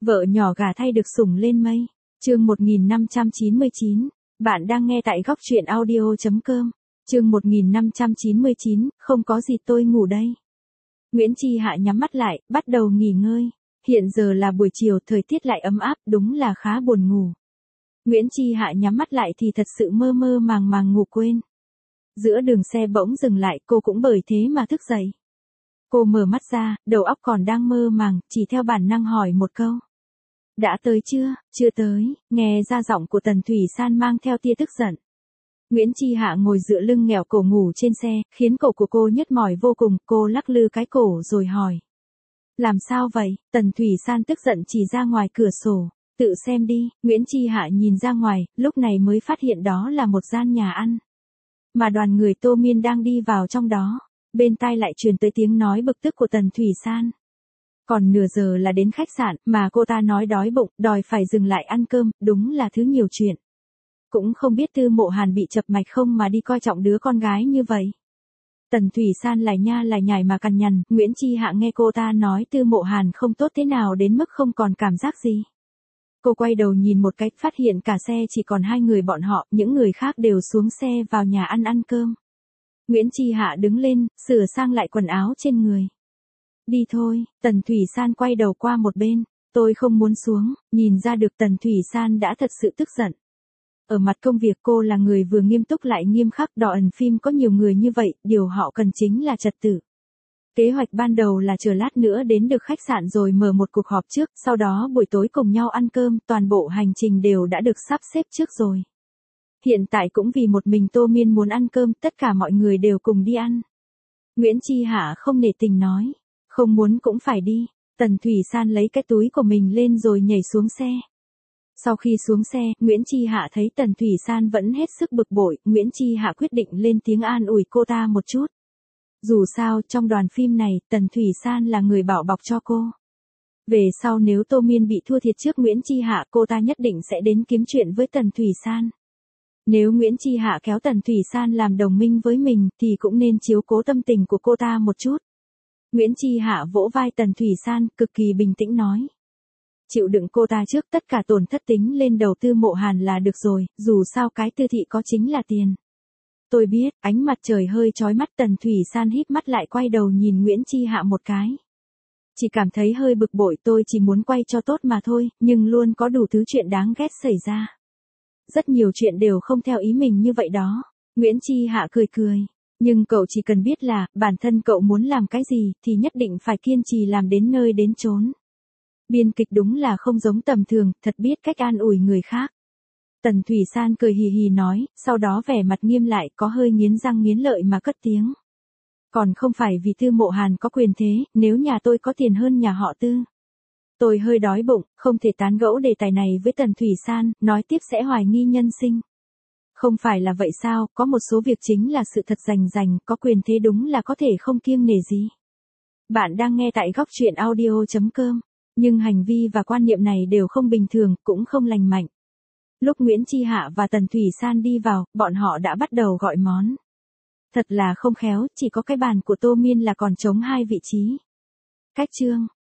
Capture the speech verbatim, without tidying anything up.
Vợ nhỏ gả thay được sủng lên mây. Chương một nghìn năm trăm chín mươi chín. Bạn đang nghe tại góc truyện audio chấm com. Chương một nghìn năm trăm chín mươi chín, không có gì tôi ngủ đây. Nguyễn Chi Hạ nhắm mắt lại, bắt đầu nghỉ ngơi. Hiện giờ là buổi chiều, thời tiết lại ấm áp, đúng là khá buồn ngủ. Nguyễn Chi Hạ nhắm mắt lại thì thật sự mơ mơ màng màng ngủ quên. Giữa đường xe bỗng dừng lại, cô cũng bởi thế mà thức dậy. Cô mở mắt ra, đầu óc còn đang mơ màng, chỉ theo bản năng hỏi một câu. Đã tới chưa? Chưa tới, nghe ra giọng của Tần Thủy San mang theo tia tức giận. Nguyễn Chi Hạ ngồi dựa lưng nghèo cổ ngủ trên xe, khiến cổ của cô nhức mỏi vô cùng, cô lắc lư cái cổ rồi hỏi. Làm sao vậy? Tần Thủy San tức giận chỉ ra ngoài cửa sổ. Tự xem đi, Nguyễn Chi Hạ nhìn ra ngoài, lúc này mới phát hiện đó là một gian nhà ăn. Mà đoàn người Tô Miên đang đi vào trong đó, bên tai lại truyền tới tiếng nói bực tức của Tần Thủy San. Còn nửa giờ là đến khách sạn, mà cô ta nói đói bụng, đòi phải dừng lại ăn cơm, đúng là thứ nhiều chuyện. Cũng không biết Tư Mộ Hàn bị chập mạch không mà đi coi trọng đứa con gái như vậy. Tần Thủy San lại nha lại nhải mà cằn nhằn, Nguyễn Chi Hạ nghe cô ta nói Tư Mộ Hàn không tốt thế nào đến mức không còn cảm giác gì. Cô quay đầu nhìn một cách, phát hiện cả xe chỉ còn hai người bọn họ, những người khác đều xuống xe vào nhà ăn ăn cơm. Nguyễn Chi Hạ đứng lên, sửa sang lại quần áo trên người. Đi thôi, Tần Thủy San quay đầu qua một bên, tôi không muốn xuống, nhìn ra được Tần Thủy San đã thật sự tức giận. Ở mặt công việc cô là người vừa nghiêm túc lại nghiêm khắc, đò ẩn phim có nhiều người như vậy, điều họ cần chính là trật tự. Kế hoạch ban đầu là chờ lát nữa đến được khách sạn rồi mở một cuộc họp trước, sau đó buổi tối cùng nhau ăn cơm, toàn bộ hành trình đều đã được sắp xếp trước rồi. Hiện tại cũng vì một mình Tô Miên muốn ăn cơm, tất cả mọi người đều cùng đi ăn. Nguyễn Chi Hạ không nể tình nói, không muốn cũng phải đi. Tần Thủy San lấy cái túi của mình lên rồi nhảy xuống xe. Sau khi xuống xe, Nguyễn Chi Hạ thấy Tần Thủy San vẫn hết sức bực bội, Nguyễn Chi Hạ quyết định lên tiếng an ủi cô ta một chút. Dù sao, trong đoàn phim này, Tần Thủy San là người bảo bọc cho cô. Về sau nếu Tô Miên bị thua thiệt trước Nguyễn Chi Hạ, cô ta nhất định sẽ đến kiếm chuyện với Tần Thủy San. Nếu Nguyễn Chi Hạ kéo Tần Thủy San làm đồng minh với mình, thì cũng nên chiếu cố tâm tình của cô ta một chút. Nguyễn Chi Hạ vỗ vai Tần Thủy San, cực kỳ bình tĩnh nói. Chịu đựng cô ta trước, tất cả tổn thất tính lên đầu Tư Mộ Hàn là được rồi, dù sao cái Tư thị có chính là tiền. Tôi biết, ánh mặt trời hơi chói mắt, Tần Thủy San híp mắt lại quay đầu nhìn Nguyễn Chi Hạ một cái. Chỉ cảm thấy hơi bực bội, tôi chỉ muốn quay cho tốt mà thôi, nhưng luôn có đủ thứ chuyện đáng ghét xảy ra. Rất nhiều chuyện đều không theo ý mình như vậy đó. Nguyễn Chi Hạ cười cười. Nhưng cậu chỉ cần biết là, bản thân cậu muốn làm cái gì, thì nhất định phải kiên trì làm đến nơi đến chốn. Biên kịch đúng là không giống tầm thường, thật biết cách an ủi người khác. Tần Thủy San cười hì hì nói, sau đó vẻ mặt nghiêm lại, có hơi nghiến răng nghiến lợi mà cất tiếng. Còn không phải vì Tư Mộ Hàn có quyền thế, nếu nhà tôi có tiền hơn nhà họ Tư. Tôi hơi đói bụng, không thể tán gẫu đề tài này với Tần Thủy San, nói tiếp sẽ hoài nghi nhân sinh. Không phải là vậy sao, có một số việc chính là sự thật rành rành, có quyền thế đúng là có thể không kiêng nể gì. Bạn đang nghe tại góc truyện audio chấm com, nhưng hành vi và quan niệm này đều không bình thường, cũng không lành mạnh. Lúc Nguyễn Chi Hạ và Tần Thủy San đi vào, bọn họ đã bắt đầu gọi món. Thật là không khéo, chỉ có cái bàn của Tô Miên là còn trống hai vị trí. Cách chương,